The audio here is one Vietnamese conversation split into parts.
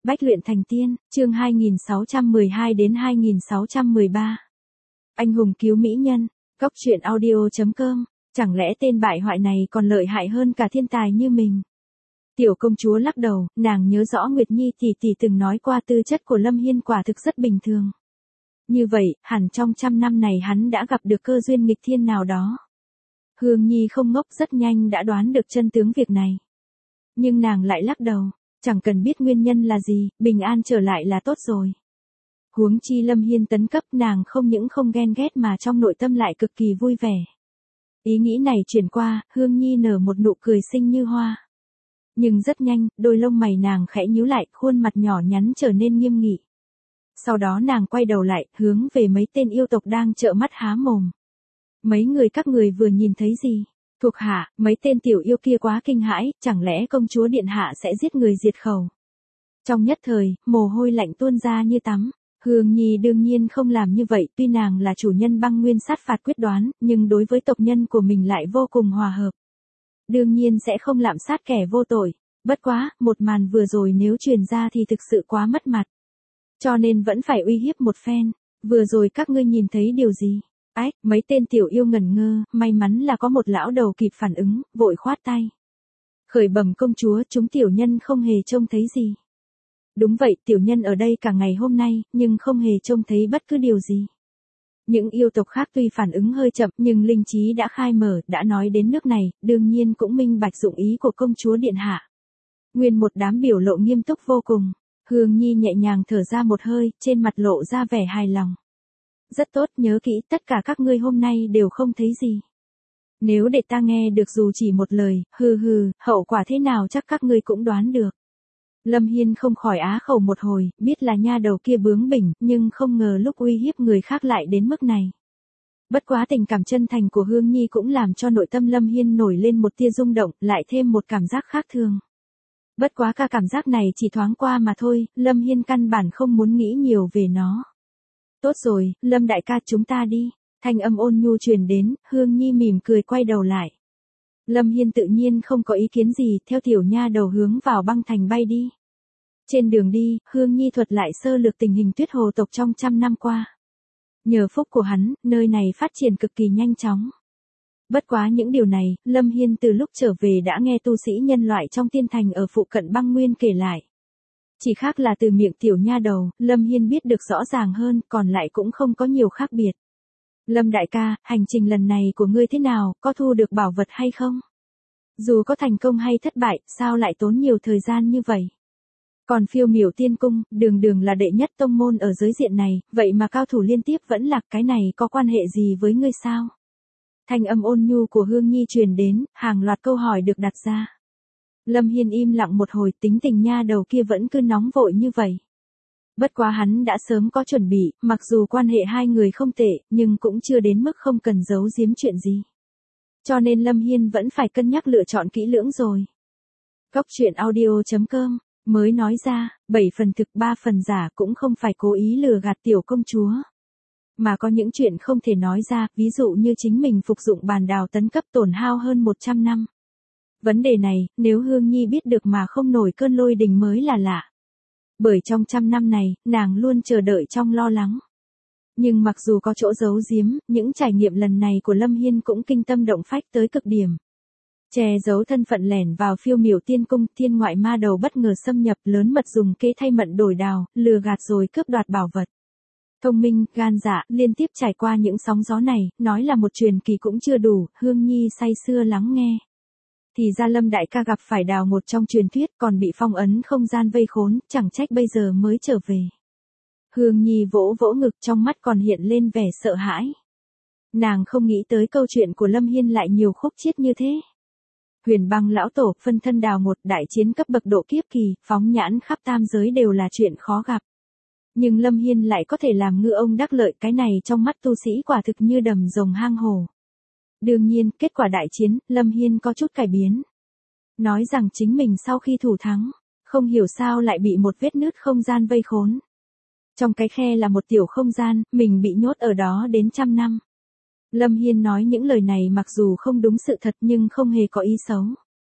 Bách luyện thành tiên, chương 2612 đến 2613. Anh hùng cứu mỹ nhân, góc truyện audio.com, chẳng lẽ tên bại hoại này còn lợi hại hơn cả thiên tài như mình? Tiểu công chúa lắc đầu, nàng nhớ rõ Nguyệt Nhi tỷ tỷ từng nói qua tư chất của Lâm Hiên quả thực rất bình thường. Như vậy, hẳn trong 100 năm này hắn đã gặp được cơ duyên nghịch thiên nào đó. Hương Nhi không ngốc, rất nhanh đã đoán được chân tướng việc này. Nhưng nàng lại lắc đầu, chẳng cần biết nguyên nhân là gì, bình an trở lại là tốt rồi. Huống chi Lâm Hiên tấn cấp, nàng không những không ghen ghét mà trong nội tâm lại cực kỳ vui vẻ. Ý nghĩ này chuyển qua, Hương Nhi nở một nụ cười xinh như hoa. Nhưng rất nhanh, đôi lông mày nàng khẽ nhíu lại, khuôn mặt nhỏ nhắn trở nên nghiêm nghị. Sau đó nàng quay đầu lại, hướng về mấy tên yêu tộc đang trợn mắt há mồm. Mấy người các người vừa nhìn thấy gì? Thuộc hạ, mấy tên tiểu yêu kia quá kinh hãi, chẳng lẽ công chúa điện hạ sẽ giết người diệt khẩu? Trong nhất thời, mồ hôi lạnh tuôn ra như tắm. Hương Nhi đương nhiên không làm như vậy, tuy nàng là chủ nhân băng nguyên sát phạt quyết đoán, nhưng đối với tộc nhân của mình lại vô cùng hòa hợp. Đương nhiên sẽ không lạm sát kẻ vô tội. Bất quá, một màn vừa rồi nếu truyền ra thì thực sự quá mất mặt. Cho nên vẫn phải uy hiếp một phen. Vừa rồi các ngươi nhìn thấy điều gì? Ách, mấy tên tiểu yêu ngẩn ngơ, may mắn là có một lão đầu kịp phản ứng, vội khoát tay. Khởi bẩm công chúa, chúng tiểu nhân không hề trông thấy gì. Đúng vậy, tiểu nhân ở đây cả ngày hôm nay, nhưng không hề trông thấy bất cứ điều gì. Những yêu tộc khác tuy phản ứng hơi chậm, nhưng linh trí đã khai mở, đã nói đến nước này, đương nhiên cũng minh bạch dụng ý của công chúa điện hạ. Nguyên một đám biểu lộ nghiêm túc vô cùng. Hương Nhi nhẹ nhàng thở ra một hơi, trên mặt lộ ra vẻ hài lòng. Rất tốt, nhớ kỹ, tất cả các ngươi hôm nay đều không thấy gì. Nếu để ta nghe được dù chỉ một lời, hậu quả thế nào chắc các ngươi cũng đoán được. Lâm Hiên không khỏi á khẩu một hồi, biết là nha đầu kia bướng bỉnh, nhưng không ngờ lúc uy hiếp người khác lại đến mức này. Bất quá tình cảm chân thành của Hương Nhi cũng làm cho nội tâm Lâm Hiên nổi lên một tia rung động, lại thêm một cảm giác khác thường. Bất quá cả cảm giác này chỉ thoáng qua mà thôi, Lâm Hiên căn bản không muốn nghĩ nhiều về nó. Tốt rồi, Lâm đại ca, chúng ta đi. Thanh âm ôn nhu truyền đến, Hương Nhi mỉm cười quay đầu lại. Lâm Hiên tự nhiên không có ý kiến gì, theo tiểu nha đầu hướng vào băng thành bay đi. Trên đường đi, Hương Nhi thuật lại sơ lược tình hình Tuyết Hồ tộc trong 100 năm qua. Nhờ phúc của hắn, nơi này phát triển cực kỳ nhanh chóng. Bất quá những điều này, Lâm Hiên từ lúc trở về đã nghe tu sĩ nhân loại trong tiên thành ở phụ cận băng nguyên kể lại. Chỉ khác là từ miệng tiểu nha đầu, Lâm Hiên biết được rõ ràng hơn, còn lại cũng không có nhiều khác biệt. Lâm đại ca, hành trình lần này của ngươi thế nào, có thu được bảo vật hay không? Dù có thành công hay thất bại, sao lại tốn nhiều thời gian như vậy? Còn Phiêu Miểu Tiên Cung, đường đường là đệ nhất tông môn ở giới diện này, vậy mà cao thủ liên tiếp vẫn lạc, cái này có quan hệ gì với ngươi sao? Thanh âm ôn nhu của Hương Nhi truyền đến, hàng loạt câu hỏi được đặt ra. Lâm Hiên im lặng một hồi, tính tình nha đầu kia vẫn cứ nóng vội như vậy. Bất quá hắn đã sớm có chuẩn bị, mặc dù quan hệ hai người không tệ, nhưng cũng chưa đến mức không cần giấu giếm chuyện gì. Cho nên Lâm Hiên vẫn phải cân nhắc lựa chọn kỹ lưỡng rồi. Góc truyện audio.com, mới nói ra, 7 phần thực 3 phần giả, cũng không phải cố ý lừa gạt tiểu công chúa. Mà có những chuyện không thể nói ra, ví dụ như chính mình phục dụng bàn đào tấn cấp tổn hao hơn 100 năm. Vấn đề này, nếu Hương Nhi biết được mà không nổi cơn lôi đình mới là lạ. Bởi trong 100 năm này, nàng luôn chờ đợi trong lo lắng. Nhưng mặc dù có chỗ giấu giếm, những trải nghiệm lần này của Lâm Hiên cũng kinh tâm động phách tới cực điểm. Che giấu thân phận lẻn vào Phiêu Miểu Tiên Cung, thiên ngoại ma đầu bất ngờ xâm nhập, lớn mật dùng kế thay mận đổi đào, lừa gạt rồi cướp đoạt bảo vật. Thông minh, gan dạ, liên tiếp trải qua những sóng gió này, nói là một truyền kỳ cũng chưa đủ, Hương Nhi say sưa lắng nghe. Thì ra Lâm đại ca gặp phải đào một trong truyền thuyết, còn bị phong ấn không gian vây khốn, chẳng trách bây giờ mới trở về. Hương Nhi vỗ vỗ ngực, trong mắt còn hiện lên vẻ sợ hãi. Nàng không nghĩ tới câu chuyện của Lâm Hiên lại nhiều khúc chiết như thế. Huyền Băng lão tổ, phân thân đào một, đại chiến cấp bậc độ kiếp kỳ, phóng nhãn khắp tam giới đều là chuyện khó gặp. Nhưng Lâm Hiên lại có thể làm ngư ông đắc lợi, cái này trong mắt tu sĩ quả thực như đầm rồng hang hồ. Đương nhiên, kết quả đại chiến, Lâm Hiên có chút cải biến. Nói rằng chính mình sau khi thủ thắng, không hiểu sao lại bị một vết nứt không gian vây khốn. Trong cái khe là một tiểu không gian, mình bị nhốt ở đó đến 100 năm. Lâm Hiên nói những lời này mặc dù không đúng sự thật nhưng không hề có ý xấu.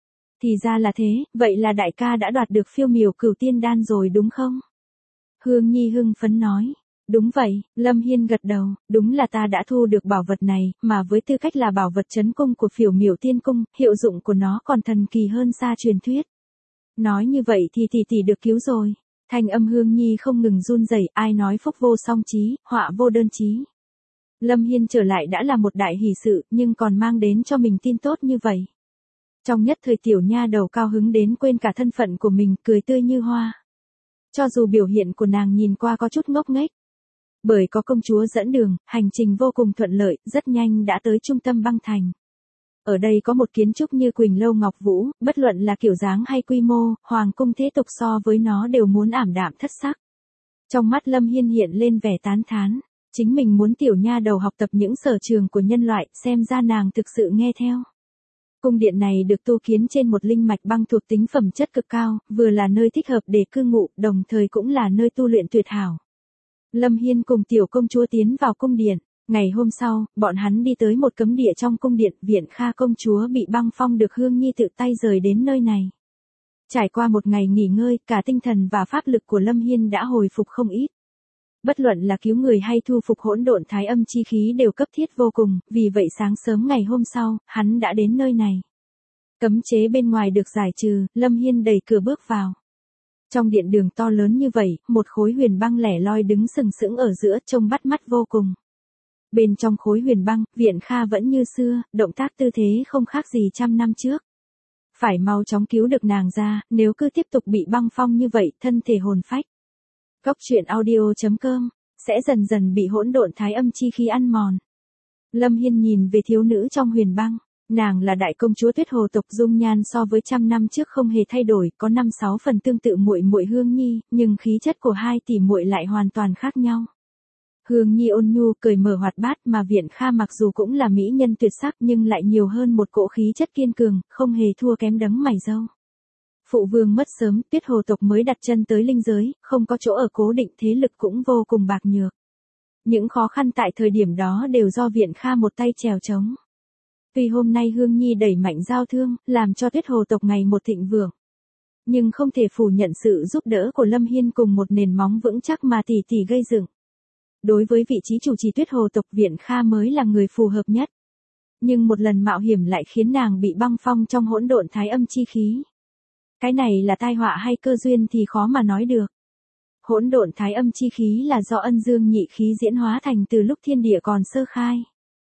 Thì ra là thế, vậy là đại ca đã đoạt được phiêu miểu cửu tiên đan rồi đúng không? Hương Nhi hưng phấn nói. Đúng vậy, Lâm Hiên gật đầu, đúng là ta đã thu được bảo vật này, mà với tư cách là bảo vật trấn cung của phiểu miểu tiên cung, hiệu dụng của nó còn thần kỳ hơn xa truyền thuyết. Nói như vậy thì tỷ được cứu rồi. Thanh âm Hương Nhi không ngừng run rẩy, ai nói phúc vô song chí, họa vô đơn chí. Lâm Hiên trở lại đã là một đại hỷ sự, nhưng còn mang đến cho mình tin tốt như vậy. Trong nhất thời tiểu nha đầu cao hứng đến quên cả thân phận của mình, cười tươi như hoa. Cho dù biểu hiện của nàng nhìn qua có chút ngốc nghếch. Bởi có công chúa dẫn đường, hành trình vô cùng thuận lợi, rất nhanh đã tới trung tâm băng thành. Ở đây có một kiến trúc như Quỳnh Lâu Ngọc Vũ, bất luận là kiểu dáng hay quy mô, hoàng cung thế tục so với nó đều muốn ảm đạm thất sắc. Trong mắt Lâm Hiên hiện lên vẻ tán thán, chính mình muốn tiểu nha đầu học tập những sở trường của nhân loại, xem ra nàng thực sự nghe theo. Cung điện này được tu kiến trên một linh mạch băng thuộc tính phẩm chất cực cao, vừa là nơi thích hợp để cư ngụ, đồng thời cũng là nơi tu luyện tuyệt hảo. Lâm Hiên cùng tiểu công chúa tiến vào cung điện. Ngày hôm sau, bọn hắn đi tới một cấm địa trong cung điện, Viện Kha công chúa bị băng phong được Hương Nhi tự tay rời đến nơi này. Trải qua một ngày nghỉ ngơi, cả tinh thần và pháp lực của Lâm Hiên đã hồi phục không ít. Bất luận là cứu người hay thu phục hỗn độn thái âm chi khí đều cấp thiết vô cùng, vì vậy sáng sớm ngày hôm sau, hắn đã đến nơi này. Cấm chế bên ngoài được giải trừ, Lâm Hiên đẩy cửa bước vào. Trong điện đường to lớn như vậy, một khối huyền băng lẻ loi đứng sừng sững ở giữa, trông bắt mắt vô cùng. Bên trong khối huyền băng, Viện Kha vẫn như xưa, động tác tư thế không khác gì trăm năm trước. Phải mau chóng cứu được nàng ra, nếu cứ tiếp tục bị băng phong như vậy, thân thể hồn phách. Góc truyện audio.com sẽ dần dần bị hỗn độn thái âm chi khí ăn mòn. Lâm Hiên nhìn về thiếu nữ trong huyền băng, nàng là đại công chúa Tuyết Hồ tộc, dung nhan so với trăm năm trước không hề thay đổi, có 5-6 phần tương tự muội muội Hương Nhi, nhưng khí chất của hai tỷ muội lại hoàn toàn khác nhau. Hương Nhi ôn nhu cười mở hoạt bát, mà Viện Kha mặc dù cũng là mỹ nhân tuyệt sắc nhưng lại nhiều hơn một cỗ khí chất kiên cường, không hề thua kém đấng mày râu. Phụ vương mất sớm, Tuyết Hồ tộc mới đặt chân tới linh giới, không có chỗ ở cố định, thế lực cũng vô cùng bạc nhược. Những khó khăn tại thời điểm đó đều do Viện Kha một tay chèo chống. Tuy hôm nay Hương Nhi đẩy mạnh giao thương, làm cho Tuyết Hồ tộc ngày một thịnh vượng, nhưng không thể phủ nhận sự giúp đỡ của Lâm Hiên cùng một nền móng vững chắc mà tỷ tỷ gây dựng. Đối với vị trí chủ trì Tuyết Hồ tộc, Viện Kha mới là người phù hợp nhất. Nhưng một lần mạo hiểm lại khiến nàng bị băng phong trong hỗn độn thái âm chi khí. Cái này là tai họa hay cơ duyên thì khó mà nói được. Hỗn độn thái âm chi khí là do ân dương nhị khí diễn hóa thành từ lúc thiên địa còn sơ khai.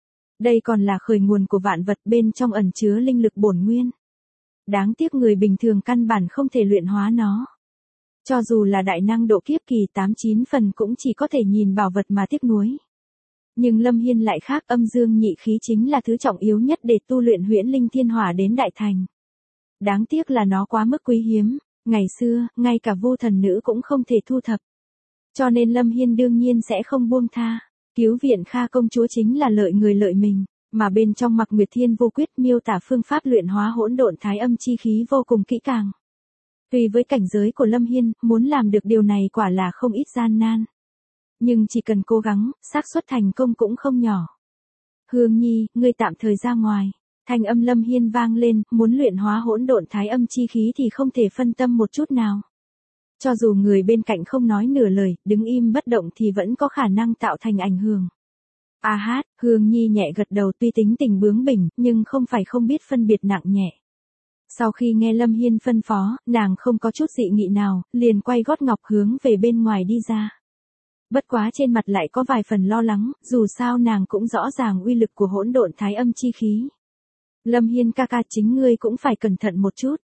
Đây còn là khởi nguồn của vạn vật, bên trong ẩn chứa linh lực bổn nguyên. Đáng tiếc người bình thường căn bản không thể luyện hóa nó. Cho dù là đại năng độ kiếp kỳ 8-9 phần cũng chỉ có thể nhìn bảo vật mà tiếc nuối. Nhưng Lâm Hiên lại khác, âm dương nhị khí chính là thứ trọng yếu nhất để tu luyện huyễn linh thiên hỏa đến đại thành. Đáng tiếc là nó quá mức quý hiếm, ngày xưa, ngay cả vô thần nữ cũng không thể thu thập. Cho nên Lâm Hiên đương nhiên sẽ không buông tha. Cứu Viện Kha công chúa chính là lợi người lợi mình, mà bên trong Mặc Nguyệt Thiên Vô Quyết miêu tả phương pháp luyện hóa hỗn độn thái âm chi khí vô cùng kỹ càng. Tuy với cảnh giới của Lâm Hiên, muốn làm được điều này quả là không ít gian nan. Nhưng chỉ cần cố gắng, xác suất thành công cũng không nhỏ. Hương Nhi, ngươi tạm thời ra ngoài. Thanh âm Lâm Hiên vang lên, muốn luyện hóa hỗn độn thái âm chi khí thì không thể phân tâm một chút nào. Cho dù người bên cạnh không nói nửa lời, đứng im bất động thì vẫn có khả năng tạo thành ảnh hưởng. A hát, Hương Nhi nhẹ gật đầu, tuy tính tình bướng bỉnh, nhưng không phải không biết phân biệt nặng nhẹ. Sau khi nghe Lâm Hiên phân phó, nàng không có chút dị nghị nào, liền quay gót ngọc hướng về bên ngoài đi ra. Bất quá trên mặt lại có vài phần lo lắng, dù sao nàng cũng rõ ràng uy lực của hỗn độn thái âm chi khí. Lâm Hiên ca ca, chính ngươi cũng phải cẩn thận một chút.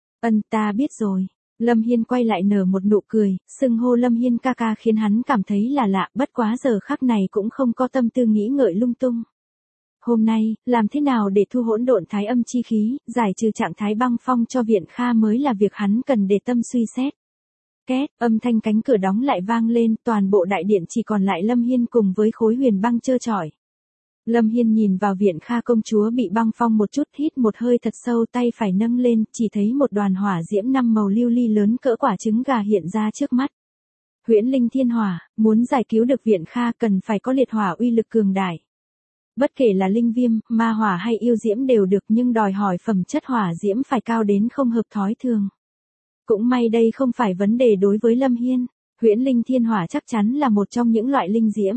Ta biết rồi. Lâm Hiên quay lại nở một nụ cười, xưng hô Lâm Hiên ca ca khiến hắn cảm thấy là lạ, bất quá giờ khắc này cũng không có tâm tư nghĩ ngợi lung tung. Hôm nay, làm thế nào để thu hỗn độn thái âm chi khí, giải trừ trạng thái băng phong cho Viện Kha mới là việc hắn cần để tâm suy xét. Két, âm thanh cánh cửa đóng lại vang lên, toàn bộ đại điện chỉ còn lại Lâm Hiên cùng với khối huyền băng trơ trọi. Lâm Hiên nhìn vào Viện Kha công chúa bị băng phong một chút, hít một hơi thật sâu, tay phải nâng lên, chỉ thấy một đoàn hỏa diễm 5 màu lưu ly lớn cỡ quả trứng gà hiện ra trước mắt. Huyễn linh thiên hỏa, muốn giải cứu được Viện Kha cần phải có liệt hỏa uy lực cường đại. Bất kể là linh viêm, ma hỏa hay yêu diễm đều được nhưng đòi hỏi phẩm chất hỏa diễm phải cao đến không hợp thói thường. Cũng may đây không phải vấn đề đối với Lâm Hiên, huyễn linh thiên hỏa chắc chắn là một trong những loại linh diễm.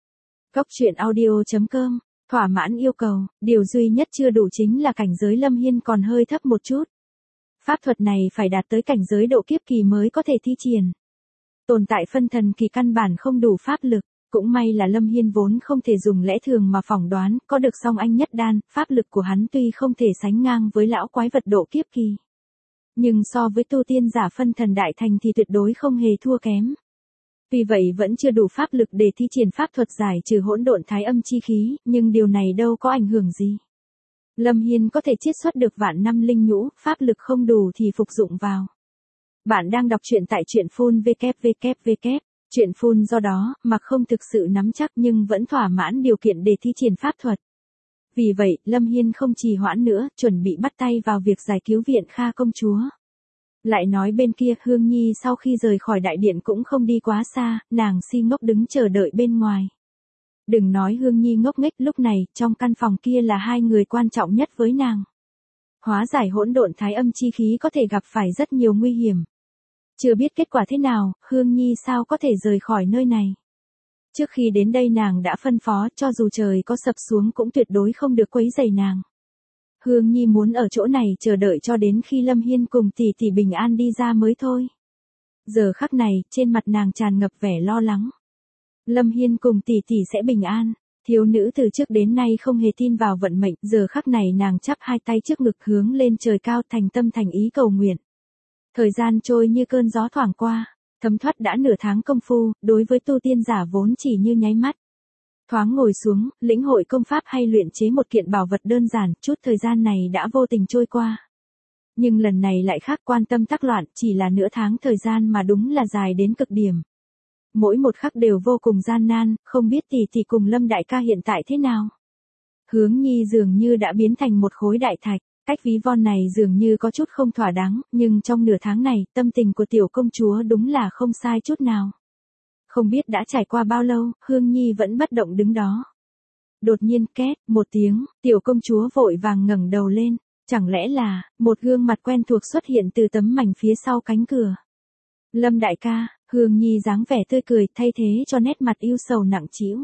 Góc truyện audio.com, thỏa mãn yêu cầu, điều duy nhất chưa đủ chính là cảnh giới Lâm Hiên còn hơi thấp một chút. Pháp thuật này phải đạt tới cảnh giới độ kiếp kỳ mới có thể thi triển. Tồn tại phân thần kỳ căn bản không đủ pháp lực, cũng may là Lâm Hiên vốn không thể dùng lẽ thường mà phỏng đoán, có được song anh nhất đan, pháp lực của hắn tuy không thể sánh ngang với lão quái vật độ kiếp kỳ. Nhưng so với tu tiên giả phân thần đại thành thì tuyệt đối không hề thua kém. Tuy vậy vẫn chưa đủ pháp lực để thi triển pháp thuật giải trừ hỗn độn thái âm chi khí, nhưng điều này đâu có ảnh hưởng gì. Lâm Hiên có thể chiết xuất được vạn năm linh nhũ, pháp lực không đủ thì phục dụng vào. Bạn đang đọc truyện tại truyện phun www. Truyện phun do đó, mà không thực sự nắm chắc nhưng vẫn thỏa mãn điều kiện để thi triển pháp thuật. Vì vậy, Lâm Hiên không trì hoãn nữa, chuẩn bị bắt tay vào việc giải cứu Viện Kha công chúa. Lại nói bên kia, Hương Nhi sau khi rời khỏi đại điện cũng không đi quá xa, nàng si ngốc đứng chờ đợi bên ngoài. Đừng nói Hương Nhi ngốc nghếch, lúc này, trong căn phòng kia là hai người quan trọng nhất với nàng. Hóa giải hỗn độn thái âm chi khí có thể gặp phải rất nhiều nguy hiểm. Chưa biết kết quả thế nào, Hương Nhi sao có thể rời khỏi nơi này. Trước khi đến đây nàng đã phân phó cho dù trời có sập xuống cũng tuyệt đối không được quấy rầy nàng. Hương Nhi muốn ở chỗ này chờ đợi cho đến khi Lâm Hiên cùng tỷ tỷ bình an đi ra mới thôi. Giờ khắc này, trên mặt nàng tràn ngập vẻ lo lắng. Lâm Hiên cùng tỷ tỷ sẽ bình an. Thiếu nữ từ trước đến nay không hề tin vào vận mệnh, giờ khắc này nàng chắp hai tay trước ngực hướng lên trời cao thành tâm thành ý cầu nguyện. Thời gian trôi như cơn gió thoảng qua, thấm thoát đã nửa tháng công phu, đối với tu tiên giả vốn chỉ như nháy mắt. Thoáng ngồi xuống, lĩnh hội công pháp hay luyện chế một kiện bảo vật đơn giản, chút thời gian này đã vô tình trôi qua. Nhưng lần này lại khác, quan tâm tắc loạn, chỉ là nửa tháng thời gian mà đúng là dài đến cực điểm. Mỗi một khắc đều vô cùng gian nan, không biết tỷ tỷ cùng Lâm đại ca hiện tại thế nào. Hướng Nhi dường như đã biến thành một khối đại thạch. Cách ví von này dường như có chút không thỏa đáng, nhưng trong nửa tháng này, tâm tình của tiểu công chúa đúng là không sai chút nào. Không biết đã trải qua bao lâu, Hương Nhi vẫn bất động đứng đó. Đột nhiên két, một tiếng, tiểu công chúa vội vàng ngẩng đầu lên, chẳng lẽ là, một gương mặt quen thuộc xuất hiện từ tấm mảnh phía sau cánh cửa. Lâm đại ca, Hương Nhi dáng vẻ tươi cười thay thế cho nét mặt ưu sầu nặng trĩu.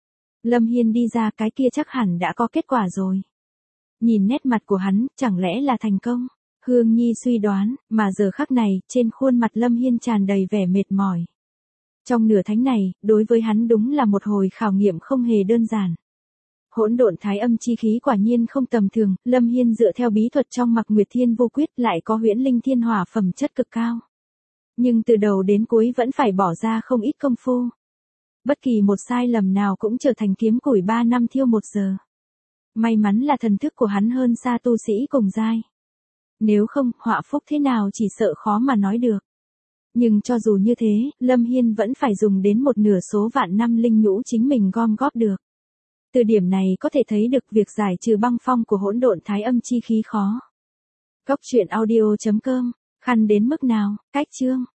Lâm Hiên đi ra, cái kia chắc hẳn đã có kết quả rồi. Nhìn nét mặt của hắn, chẳng lẽ là thành công? Hương Nhi suy đoán, mà giờ khắc này, trên khuôn mặt Lâm Hiên tràn đầy vẻ mệt mỏi. Trong nửa tháng này, đối với hắn đúng là một hồi khảo nghiệm không hề đơn giản. Hỗn độn thái âm chi khí quả nhiên không tầm thường, Lâm Hiên dựa theo bí thuật trong Mặc Nguyệt Thiên Vô Quyết lại có huyễn linh thiên hỏa phẩm chất cực cao. Nhưng từ đầu đến cuối vẫn phải bỏ ra không ít công phu. Bất kỳ một sai lầm nào cũng trở thành kiếm củi 3 năm thiêu 1 giờ. May mắn là thần thức của hắn hơn xa tu sĩ cùng giai. Nếu không, họa phúc thế nào chỉ sợ khó mà nói được. Nhưng cho dù như thế, Lâm Hiên vẫn phải dùng đến một nửa số vạn năm linh nhũ chính mình gom góp được. Từ điểm này có thể thấy được việc giải trừ băng phong của hỗn độn thái âm chi khí khó. Góc truyện audio.com, khăn đến mức nào, cách chương.